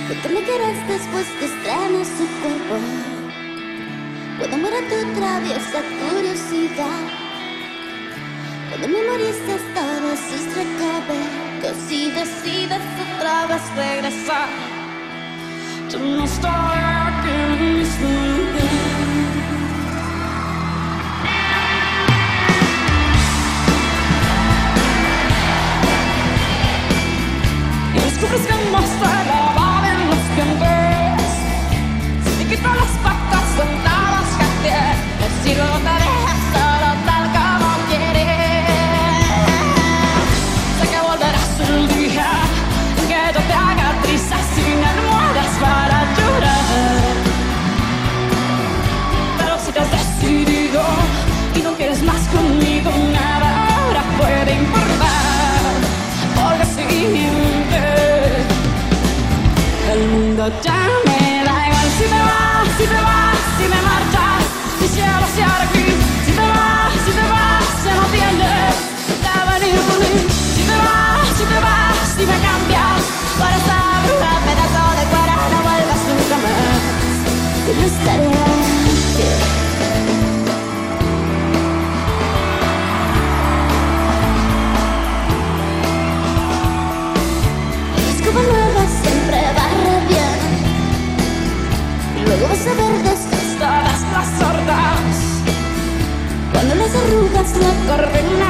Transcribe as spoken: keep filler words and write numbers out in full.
¿Por qué me quieres después que estrenes su cuerpo? Cuando muera tu traviesa curiosidad, cuando me moriste todos sus recuerdos y decides otra vez regresar, yo no estoy aquí en el mismo lugar. Descubres que no estoy grabada en los dientes. Si te quito las patas sentadas que tienes, si no te dejas solo tal como quieres, sé que volverás un día en que yo te haga trizas sin almohadas para llorar. Pero si te has decidido y no quieres más conmigo, nada ahora puede importar, porque sin el mundo ya me da igual. Si te vas, si te vas, si me marchas, mi cielo se hará aquí. Si te vas, si te vas, ya no tienes que venir por mí. Si te vas, si te vas, si me cambias por esa bruja pedazo de cuero, no vuelvas nunca más. Que no estaré aquí. Como nueva siempre barre bien, y luego vas a ver después todas las sordas, cuando las arrugas no corren nada.